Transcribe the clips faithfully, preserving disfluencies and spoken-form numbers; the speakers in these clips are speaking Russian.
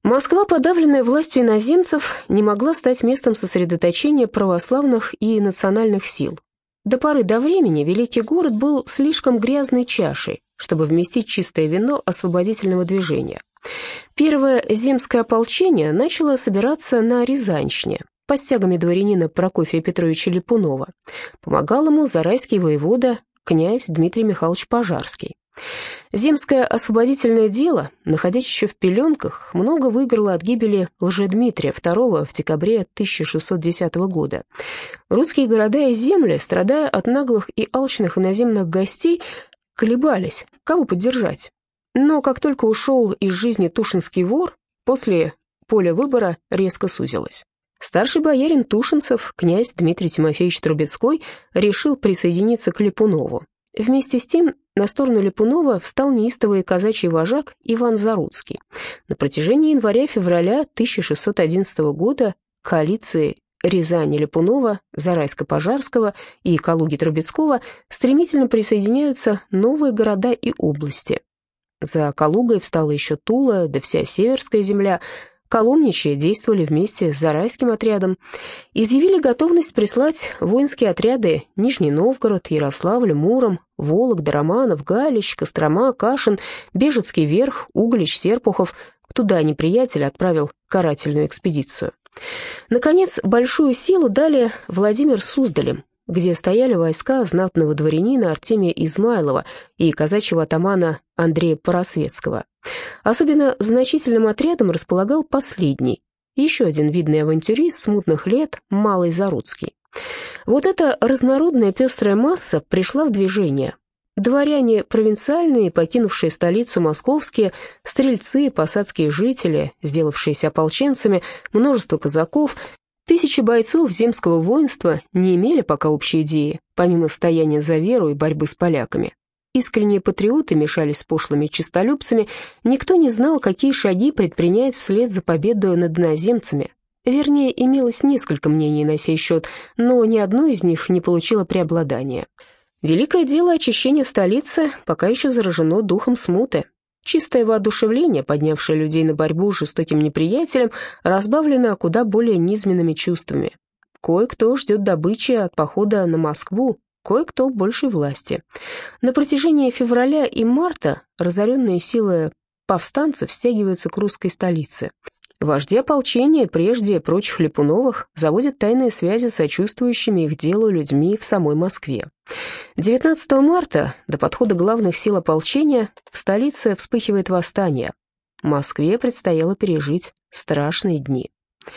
Москва, подавленная властью иноземцев, не могла стать местом сосредоточения православных и национальных сил. До поры до времени великий город был слишком грязной чашей, чтобы вместить чистое вино освободительного движения. Первое земское ополчение начало собираться на Рязанщине под стягами дворянина Прокофия Петровича Липунова. Помогал ему зарайский воевода князь Дмитрий Михайлович Пожарский. Земское освободительное дело, находясь еще в пеленках, много выиграло от гибели Лжедмитрия второго в декабре тысяча шестьсот десятого года. Русские города и земли, страдая от наглых и алчных иноземных гостей, колебались, кого поддержать. Но как только ушел из жизни Тушинский вор, после поля выбора резко сузилось. Старший боярин Тушинцев, князь Дмитрий Тимофеевич Трубецкой, решил присоединиться к Липунову. Вместе с тем на сторону Липунова встал неистовый казачий вожак Иван Заруцкий. На протяжении января-февраля тысяча шестьсот одиннадцатого года коалиции Рязани Липунова, Зарайска-Пожарского и Калуги-Трубецкого стремительно присоединяются новые города и области. За Калугой встала еще Тула, да вся Северская земля. Коломничи действовали вместе с Зарайским отрядом, изъявили готовность прислать воинские отряды Нижний Новгород, Ярославль, Муром, Вологда, Романов, Галич, Кострома, Кашин, Бежецкий Верх, Углич, Серпухов. Туда неприятель отправил карательную экспедицию. Наконец, большую силу дали Владимир Суздалем, где стояли войска знатного дворянина Артемия Измайлова и казачьего атамана Андрея Поросветского. Особенно значительным отрядом располагал последний, еще один видный авантюрист смутных лет, Малый Заруцкий. Вот эта разнородная пестрая масса пришла в движение. Дворяне провинциальные, покинувшие столицу московские, стрельцы, посадские жители, сделавшиеся ополченцами, множество казаков, тысячи бойцов земского воинства не имели пока общей идеи, помимо стояния за веру и борьбы с поляками. Искренние патриоты мешались с пошлыми честолюбцами, никто не знал, какие шаги предпринять вслед за победой над иноземцами. Вернее, имелось несколько мнений на сей счет, но ни одно из них не получило преобладания. Великое дело очищения столицы пока еще заражено духом смуты. Чистое воодушевление, поднявшее людей на борьбу с жестоким неприятелем, разбавлено куда более низменными чувствами. Кое-кто ждет добычи от похода на Москву, кое-кто большей власти. На протяжении февраля и марта разоренные силы повстанцев стягиваются к русской столице. Вожди ополчения, прежде прочих Липуновых, заводят тайные связи с сочувствующими их делу людьми в самой Москве. девятнадцатого марта, до подхода главных сил ополчения, в столице вспыхивает восстание. Москве предстояло пережить страшные дни.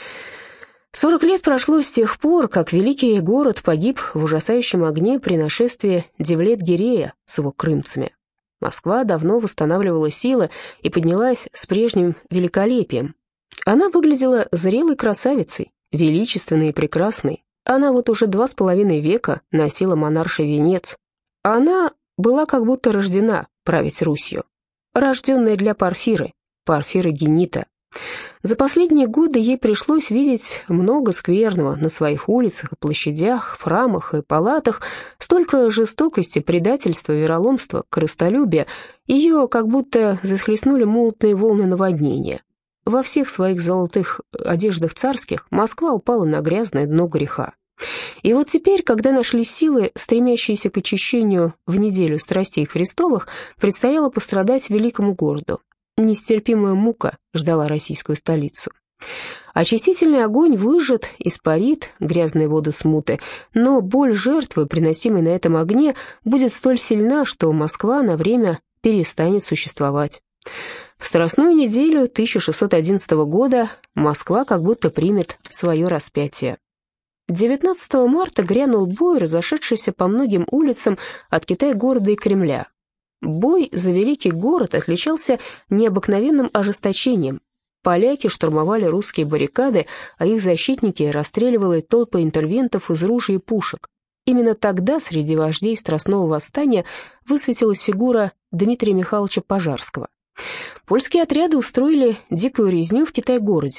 Сорок лет прошло с тех пор, как великий город погиб в ужасающем огне при нашествии Девлет-Гирея с его крымцами. Москва давно восстанавливала силы и поднялась с прежним великолепием. Она выглядела зрелой красавицей, величественной и прекрасной. Она вот уже два с половиной века носила монарший венец. Она была как будто рождена править Русью. Рожденная для Порфиры, Порфиры Генита. За последние годы ей пришлось видеть много скверного на своих улицах и площадях, в храмах и палатах, столько жестокости, предательства, вероломства, корыстолюбия. Ее как будто захлестнули мутные волны наводнения. Во всех своих золотых одеждах царских Москва упала на грязное дно греха. И вот теперь, когда нашлись силы, стремящиеся к очищению в неделю страстей Христовых, предстояло пострадать великому городу. Нестерпимая мука ждала российскую столицу. Очистительный огонь выжжет, испарит грязные воды смуты, но боль жертвы, приносимой на этом огне, будет столь сильна, что Москва на время перестанет существовать. В Страстную неделю тысяча шестьсот одиннадцатого года Москва как будто примет свое распятие. девятнадцатого марта грянул бой, разошедшийся по многим улицам от Китай-города и Кремля. Бой за великий город отличался необыкновенным ожесточением. Поляки штурмовали русские баррикады, а их защитники расстреливали толпы интервентов из ружей и пушек. Именно тогда среди вождей Страстного восстания высветилась фигура Дмитрия Михайловича Пожарского. Польские отряды устроили дикую резню в Китай-городе.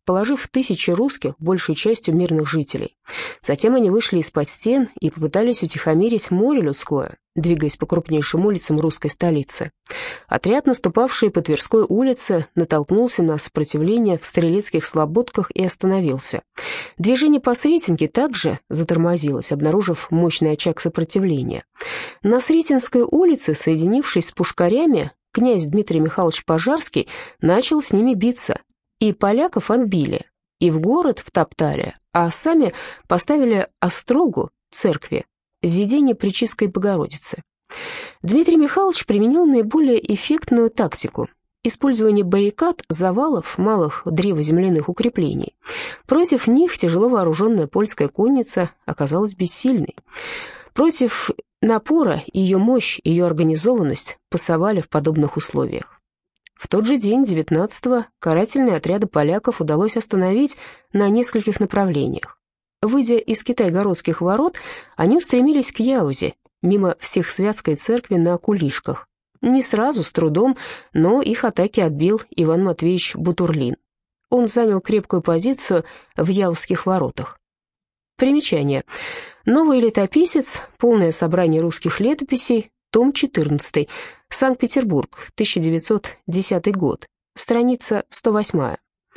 положив тысячи русских, большей частью мирных жителей. Затем они вышли из-под стен и попытались утихомирить море людское, двигаясь по крупнейшим улицам русской столицы. Отряд, наступавший по Тверской улице, натолкнулся на сопротивление в Стрелецких слободках и остановился. Движение по Сретенке также затормозилось, обнаружив мощный очаг сопротивления. На Сретенской улице, соединившись с пушкарями, князь Дмитрий Михайлович Пожарский начал с ними биться, и поляков отбили, и в город втоптали, а сами поставили острогу церкви, введение Пречистой Богородицы. Дмитрий Михайлович применил наиболее эффектную тактику – использование баррикад, завалов, малых древоземляных укреплений. Против них тяжело вооруженная польская конница оказалась бессильной. Против напора ее мощь, ее организованность пасовали в подобных условиях. В тот же день, девятнадцатого, карательные отряды поляков удалось остановить на нескольких направлениях. Выйдя из Китай-городских ворот, они устремились к Яузе, мимо Всехсвятской церкви на Кулишках. Не сразу, с трудом, но их атаки отбил Иван Матвеевич Бутурлин. Он занял крепкую позицию в Яузских воротах. Примечание. Новый летописец, полное собрание русских летописей, том четырнадцатый, Санкт-Петербург, тысяча девятьсот десятый год, страница сто восьмая.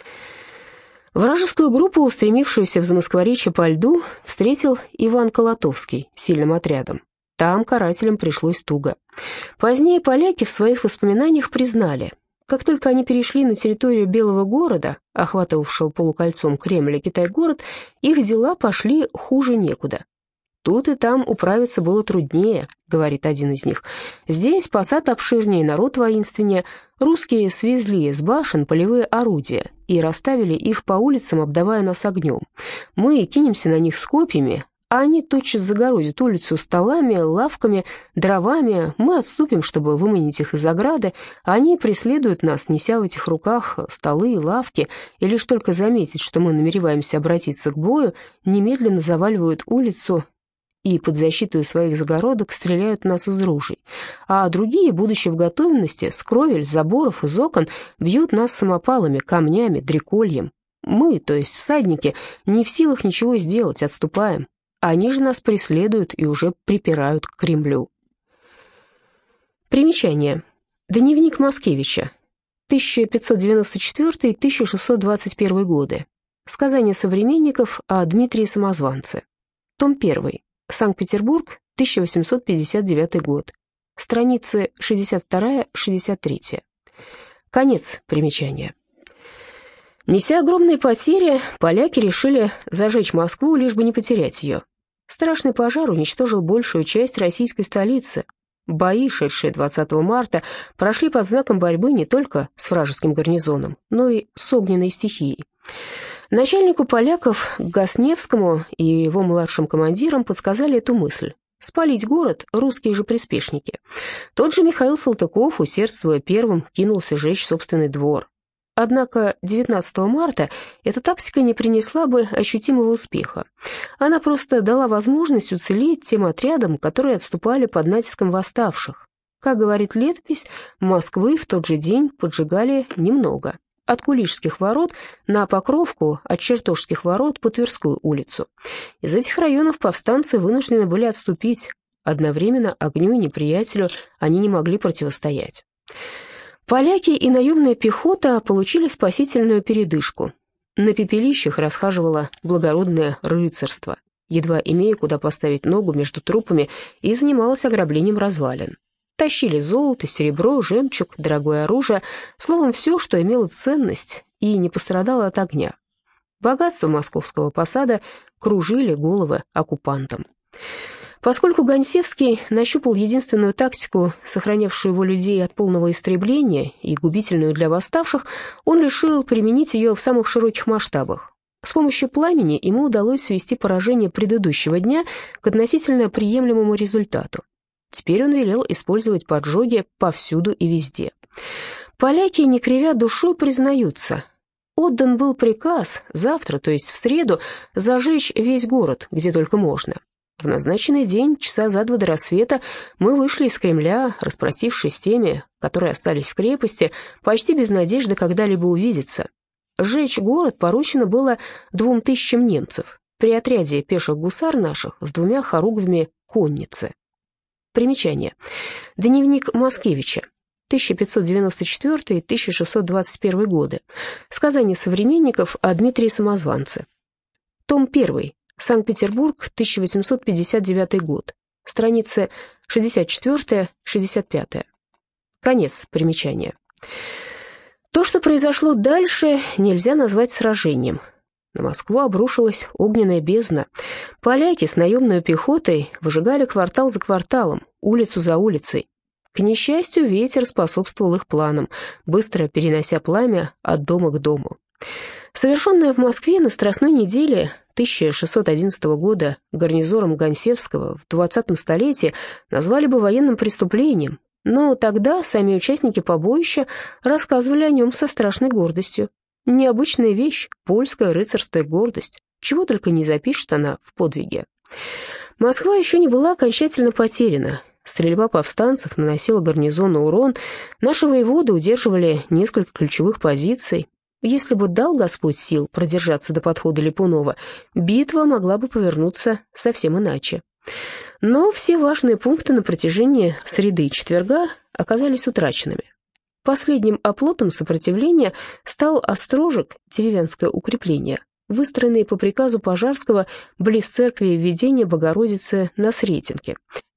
Вражескую группу, устремившуюся в Замоскворечье по льду, встретил Иван Колотовский сильным отрядом. Там карателям пришлось туго. Позднее поляки в своих воспоминаниях признали, как только они перешли на территорию Белого города, охватывавшего полукольцом Кремль и Китай-город, их дела пошли хуже некуда. «Тут и там управиться было труднее», — говорит один из них. «Здесь посад обширнее, народ воинственнее. Русские свезли с башен полевые орудия и расставили их по улицам, обдавая нас огнем. Мы кинемся на них с копьями, а они тотчас загородят улицу столами, лавками, дровами. Мы отступим, чтобы выманить их из ограды, а они преследуют нас, неся в этих руках столы и лавки, и лишь только заметить, что мы намереваемся обратиться к бою, немедленно заваливают улицу и под защиту своих загородок стреляют нас из ружей, а другие, будучи в готовности, с кровель, заборов, из окон, бьют нас самопалами, камнями, дрекольем. Мы, то есть всадники, не в силах ничего сделать, отступаем. Они же нас преследуют и уже припирают к Кремлю». Примечание. Дневник Маскевича, тысяча пятьсот девяносто четвёртый — тысяча шестьсот двадцать первый годы. Сказания современников о Дмитрии Самозванце. Том первый. Санкт-Петербург, тысяча восемьсот пятьдесят девятый год. Страницы шестьдесят вторая — шестьдесят третья. Конец примечания. Неся огромные потери, поляки решили зажечь Москву, лишь бы не потерять ее. Страшный пожар уничтожил большую часть российской столицы. Бои, шедшие двадцатого марта, прошли под знаком борьбы не только с вражеским гарнизоном, но и с огненной стихией. Начальнику поляков Гасневскому и его младшим командирам подсказали эту мысль – спалить город русские же приспешники. Тот же Михаил Салтыков, усердствуя первым, кинулся жечь собственный двор. Однако девятнадцатого марта эта тактика не принесла бы ощутимого успеха. Она просто дала возможность уцелеть тем отрядам, которые отступали под натиском восставших. Как говорит летопись, Москвы в тот же день поджигали немного. От Кулишских ворот на Покровку, от Чертожских ворот по Тверскую улицу. Из этих районов повстанцы вынуждены были отступить. Одновременно огню и неприятелю они не могли противостоять. Поляки и наемная пехота получили спасительную передышку. На пепелищах расхаживало благородное рыцарство, едва имея куда поставить ногу между трупами, и занималось ограблением развалин. Тащили золото, серебро, жемчуг, дорогое оружие, словом, все, что имело ценность и не пострадало от огня. Богатство московского посада кружили головы оккупантам. Поскольку Гонсевский нащупал единственную тактику, сохранявшую его людей от полного истребления и губительную для восставших, он решил применить ее в самых широких масштабах. С помощью пламени ему удалось свести поражение предыдущего дня к относительно приемлемому результату. Теперь он велел использовать поджоги повсюду и везде. Поляки, не кривя душой, признаются. Отдан был приказ завтра, то есть в среду, зажечь весь город, где только можно. В назначенный день, часа за два до рассвета, мы вышли из Кремля, распростившись с теми, которые остались в крепости, почти без надежды когда-либо увидеться. Сжечь город поручено было двум тысячам немцев при отряде пеших гусар наших с двумя хоругвями конницы. Примечание. Дневник Маскевича. тысяча пятьсот девяносто четвёртый — тысяча шестьсот двадцать первый годы. Сказания современников о Дмитрии Самозванце. Том первый. Санкт-Петербург, тысяча восемьсот пятьдесят девятый год. Страницы шестьдесят четыре — шестьдесят пять. Конец примечания. То, что произошло дальше, нельзя назвать сражением. На Москву обрушилась огненная бездна. Поляки с наемной пехотой выжигали квартал за кварталом, улицу за улицей. К несчастью, ветер способствовал их планам, быстро перенося пламя от дома к дому. Совершенное в Москве на Страстной неделе тысяча шестьсот одиннадцатого года гарнизоном Гонсевского в двадцатом столетии назвали бы военным преступлением, но тогда сами участники побоища рассказывали о нем со страшной гордостью. Необычная вещь, польская рыцарская гордость. Чего только не запишет она в подвиге. Москва еще не была окончательно потеряна. Стрельба повстанцев наносила гарнизону урон. Наши воеводы удерживали несколько ключевых позиций. Если бы дал Господь сил продержаться до подхода Липунова, битва могла бы повернуться совсем иначе. Но все важные пункты на протяжении среды и четверга оказались утраченными. Последним оплотом сопротивления стал острожек, деревенское укрепление, выстроенный по приказу Пожарского близ церкви Введения Богородицы на Сретенке.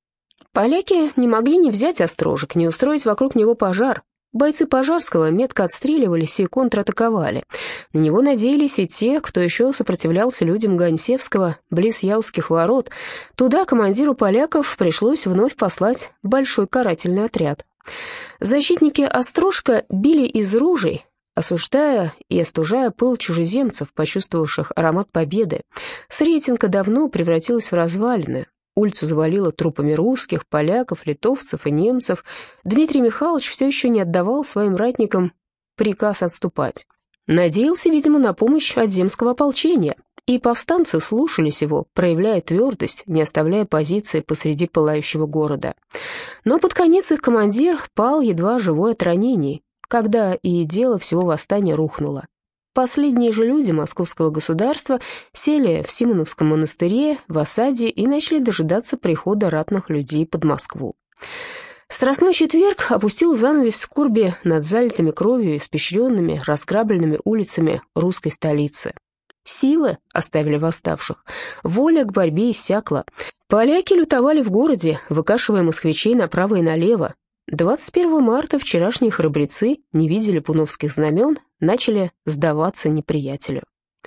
Поляки не могли не взять острожек, не устроить вокруг него пожар. Бойцы Пожарского метко отстреливались и контратаковали. На него надеялись и те, кто еще сопротивлялся людям Гонсевского близ Яузских ворот. Туда командиру поляков пришлось вновь послать большой карательный отряд. Защитники острожка били из ружей, осуждая и остужая пыл чужеземцев, почувствовавших аромат победы. Сретенка давно превратилась в развалины. Улицу завалило трупами русских, поляков, литовцев и немцев. Дмитрий Михайлович все еще не отдавал своим ратникам приказ отступать. Надеялся, видимо, на помощь от земского ополчения, и повстанцы слушались его, проявляя твердость, не оставляя позиции посреди пылающего города. Но под конец их командир пал едва живой от ранений, когда и дело всего восстания рухнуло. Последние же люди московского государства сели в Симоновском монастыре в осаде и начали дожидаться прихода ратных людей под Москву. Страстной четверг опустил занавес скорби над залитыми кровью, испещренными, разграбленными улицами русской столицы. Силы оставили восставших, воля к борьбе иссякла. Поляки лютовали в городе, выкашивая москвичей направо и налево. двадцать первого марта вчерашние храбрецы не видели пуновских знамен, начали сдаваться неприятелю.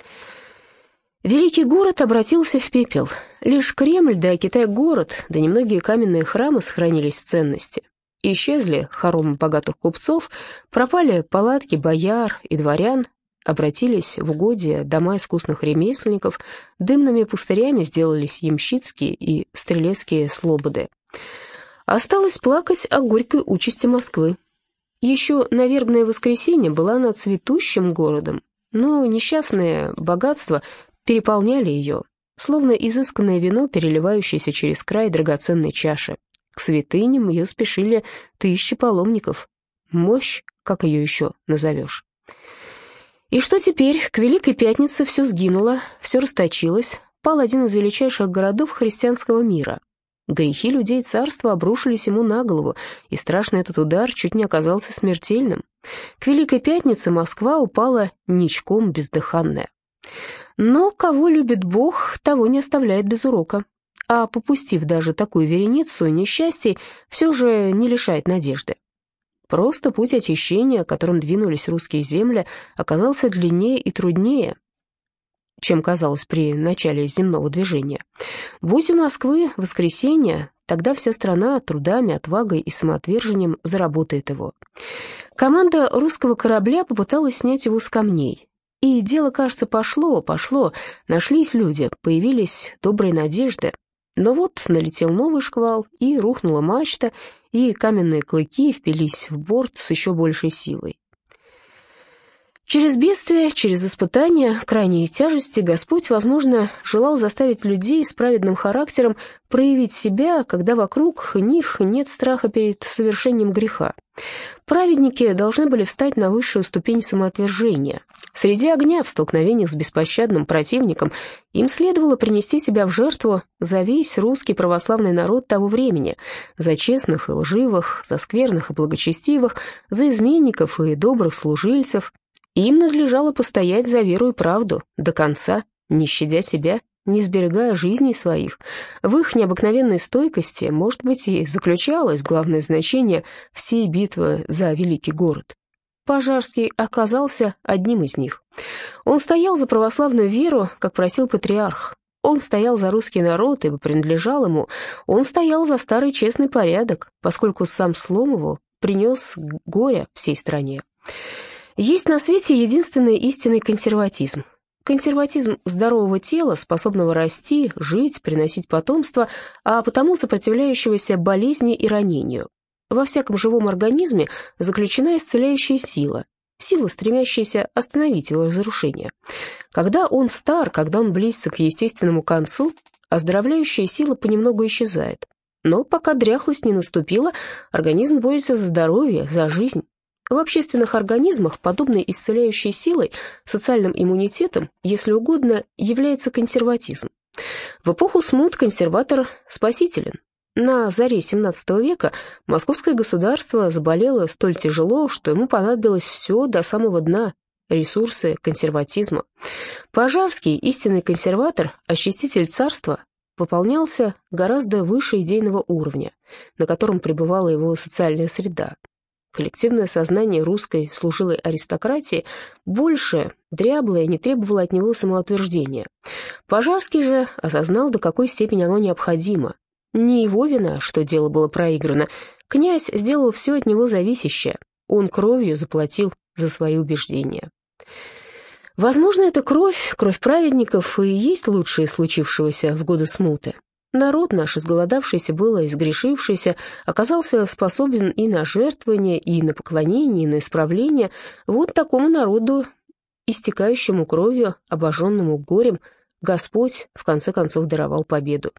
Великий город обратился в пепел. Лишь Кремль да Китай-город, да немногие каменные храмы сохранились в ценности. Исчезли хоромы богатых купцов, пропали палатки бояр и дворян, обратились в угодья дома искусных ремесленников, дымными пустырями сделались ямщицкие и стрелецкие слободы. Осталось плакать о горькой участи Москвы. Еще на вербное воскресенье была она цветущим городом, но несчастные богатства переполняли ее, словно изысканное вино, переливающееся через край драгоценной чаши. К святыням ее спешили тысячи паломников. Мощь, как ее еще назовешь. И что теперь? К Великой Пятнице все сгинуло, все расточилось, пал один из величайших городов христианского мира. Грехи людей царства обрушились ему на голову, и страшный этот удар чуть не оказался смертельным. К Великой Пятнице Москва упала ничком бездыханная. Но кого любит Бог, того не оставляет без урока. А попустив даже такую вереницу несчастий, все же не лишает надежды. Просто путь очищения, которым двинулись русские земли, оказался длиннее и труднее, чем казалось при начале земного движения. Будь у Москвы воскресенье, тогда вся страна трудами, отвагой и самоотвержением заработает его. Команда русского корабля попыталась снять его с камней. И дело, кажется, пошло, пошло, нашлись люди, появились добрые надежды. Но вот налетел новый шквал, и рухнула мачта, и каменные клыки впились в борт с еще большей силой. Через бедствия, через испытания, крайние тяжести Господь, возможно, желал заставить людей с праведным характером проявить себя, когда вокруг них нет страха перед совершением греха. Праведники должны были встать на высшую ступень самоотвержения. Среди огня, в столкновениях с беспощадным противником, им следовало принести себя в жертву за весь русский православный народ того времени, за честных и лживых, за скверных и благочестивых, за изменников и добрых служильцев. Им надлежало постоять за веру и правду до конца, не щадя себя, не сберегая жизней своих. В их необыкновенной стойкости, может быть, и заключалось главное значение всей битвы за великий город. Пожарский оказался одним из них. Он стоял за православную веру, как просил патриарх. Он стоял за русский народ, ибо принадлежал ему. Он стоял за старый честный порядок, поскольку сам слом его принес горе всей стране. Есть на свете единственный истинный консерватизм. Консерватизм здорового тела, способного расти, жить, приносить потомство, а потому сопротивляющегося болезни и ранению. Во всяком живом организме заключена исцеляющая сила, сила, стремящаяся остановить его разрушение. Когда он стар, когда он близится к естественному концу, оздоровляющая сила понемногу исчезает. Но пока дряхлость не наступила, организм борется за здоровье, за жизнь. В общественных организмах подобной исцеляющей силой, социальным иммунитетом, если угодно, является консерватизм. В эпоху смут консерватор спасителен. На заре семнадцатого века московское государство заболело столь тяжело, что ему понадобилось все до самого дна – ресурсы консерватизма. Пожарский, истинный консерватор, очиститель царства, пополнялся гораздо выше идейного уровня, на котором пребывала его социальная среда. Коллективное сознание русской служилой аристократии больше, дряблое, не требовало от него самоутверждения. Пожарский же осознал, до какой степени оно необходимо. Не его вина, что дело было проиграно. Князь сделал все от него зависящее. Он кровью заплатил за свои убеждения. Возможно, эта кровь, кровь праведников, и есть лучшее случившегося в годы смуты. Народ наш, изголодавшийся было, изгрешившийся, оказался способен и на жертвование, и на поклонение, и на исправление. Вот такому народу, истекающему кровью, обожженному горем, Господь в конце концов даровал победу.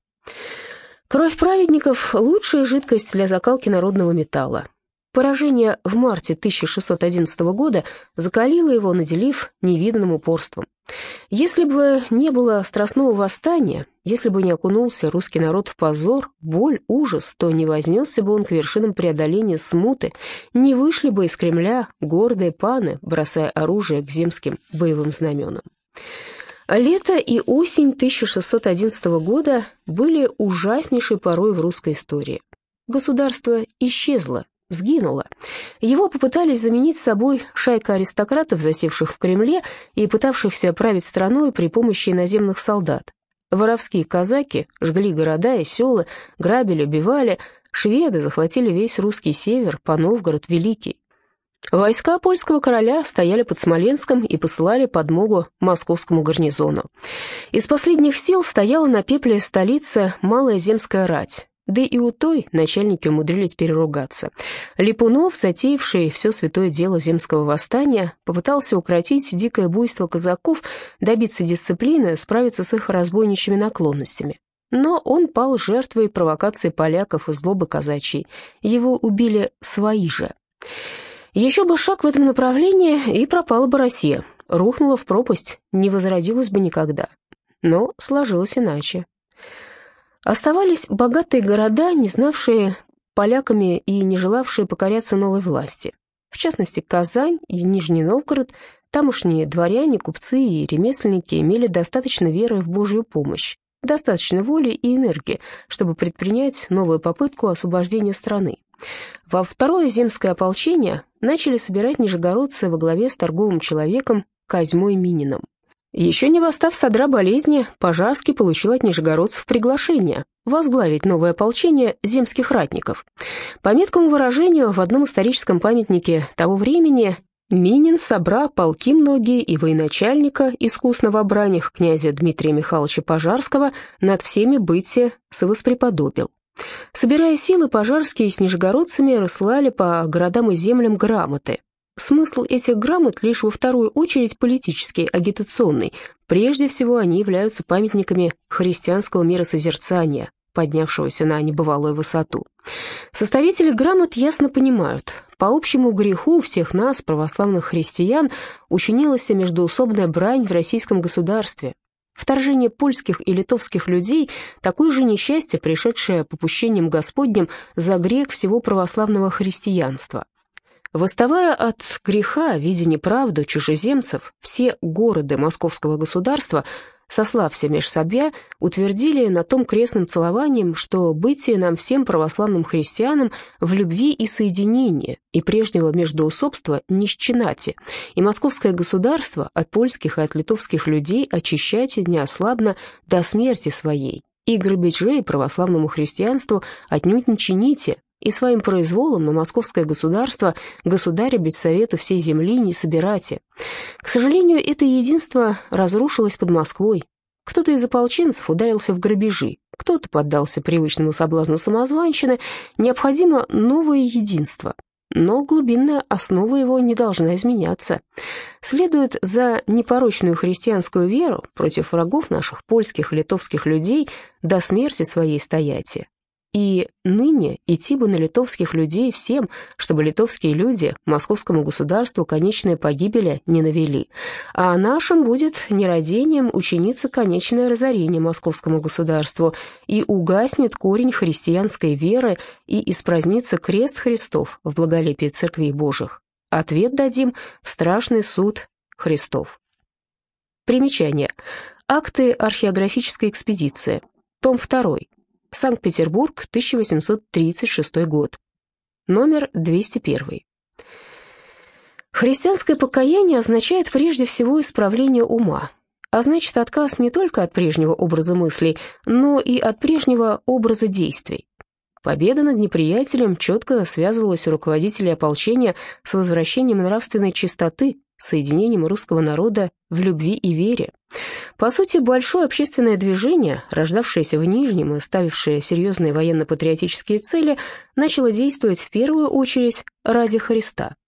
Кровь праведников – лучшая жидкость для закалки народного металла. Поражение в марте тысяча шестьсот одиннадцатого года закалило его, наделив невиданным упорством. Если бы не было страстного восстания, если бы не окунулся русский народ в позор, боль, ужас, то не вознесся бы он к вершинам преодоления смуты, не вышли бы из Кремля гордые паны, бросая оружие к земским боевым знаменам. Лето и осень тысяча шестьсот одиннадцатого года были ужаснейшей порой в русской истории. Государство исчезло, сгинуло. Его попытались заменить собой шайка аристократов, засевших в Кремле и пытавшихся править страной при помощи иноземных солдат. Воровские казаки жгли города и села, грабили, убивали. Шведы захватили весь русский север, по Новгород Великий. Войска польского короля стояли под Смоленском и посылали подмогу московскому гарнизону. Из последних сил стояла на пепле столица малая земская рать. Да и у той начальники умудрились переругаться. Липунов, затеявший все святое дело земского восстания, попытался укротить дикое буйство казаков, добиться дисциплины, справиться с их разбойничьими наклонностями. Но он пал жертвой провокации поляков и злобы казачьей. Его убили свои же. Еще бы шаг в этом направлении, и пропала бы Россия, рухнула в пропасть, не возродилась бы никогда. Но сложилось иначе. Оставались богатые города, не знавшие поляками и не желавшие покоряться новой власти. В частности, Казань и Нижний Новгород. Тамошние дворяне, купцы и ремесленники имели достаточно веры в Божью помощь, достаточно воли и энергии, чтобы предпринять новую попытку освобождения страны. Во второе земское ополчение начали собирать нижегородцы во главе с торговым человеком Козьмой Мининым. Еще не восстав с одра болезни, Пожарский получил от нижегородцев приглашение возглавить новое ополчение земских ратников. По меткому выражению, в одном историческом памятнике того времени Минин, собра полки многие и военачальника, искусно вобраних князя Дмитрия Михайловича Пожарского, над всеми бытие совоспреподобил. Собирая силы, Пожарские с нижегородцами рассылали по городам и землям грамоты. смысл этих грамот лишь во вторую очередь политический, агитационный. Прежде всего, они являются памятниками христианского миросозерцания, поднявшегося на небывалую высоту. Составители грамот ясно понимают, по общему греху всех нас, православных христиан, учинилась междоусобная брань в российском государстве. Вторжение польских и литовских людей – такое же несчастье, пришедшее попущением Господним за грех всего православного христианства. Восставая от греха, видя неправду чужеземцев, все города московского государства, сослався меж собя, утвердили на том крестным целованием, что бытие нам всем православным христианам в любви и соединении, и прежнего междоусобства не счинати, и московское государство от польских и от литовских людей очищайте неослабно до смерти своей, и грабежей православному христианству отнюдь не чините, и своим произволом на московское государство государя без совету всей земли не собирайте. К сожалению, это единство разрушилось под Москвой. Кто-то из ополченцев ударился в грабежи, кто-то поддался привычному соблазну самозванщины. Необходимо новое единство, но глубинная основа его не должна изменяться. Следует за непорочную христианскую веру против врагов наших польских и литовских людей до смерти своей стояти. И ныне идти бы на литовских людей всем, чтобы литовские люди московскому государству конечной погибели не навели, а нашим будет нерадением учиниться конечное разорение московскому государству, и угаснет корень христианской веры, и испразднится крест Христов в благолепии церквей Божьих. Ответ дадим в страшный суд Христов. Примечание. Акты археографической экспедиции. Том второй. Санкт-Петербург, тысяча восемьсот тридцать шестой год. Номер двести один. Христианское покаяние означает прежде всего исправление ума, а значит отказ не только от прежнего образа мыслей, но и от прежнего образа действий. Победа над неприятелем четко связывалась у руководителей ополчения с возвращением нравственной чистоты, соединением русского народа в любви и вере. По сути, большое общественное движение, рождавшееся в Нижнем и ставившее серьезные военно-патриотические цели, начало действовать в первую очередь ради Христа.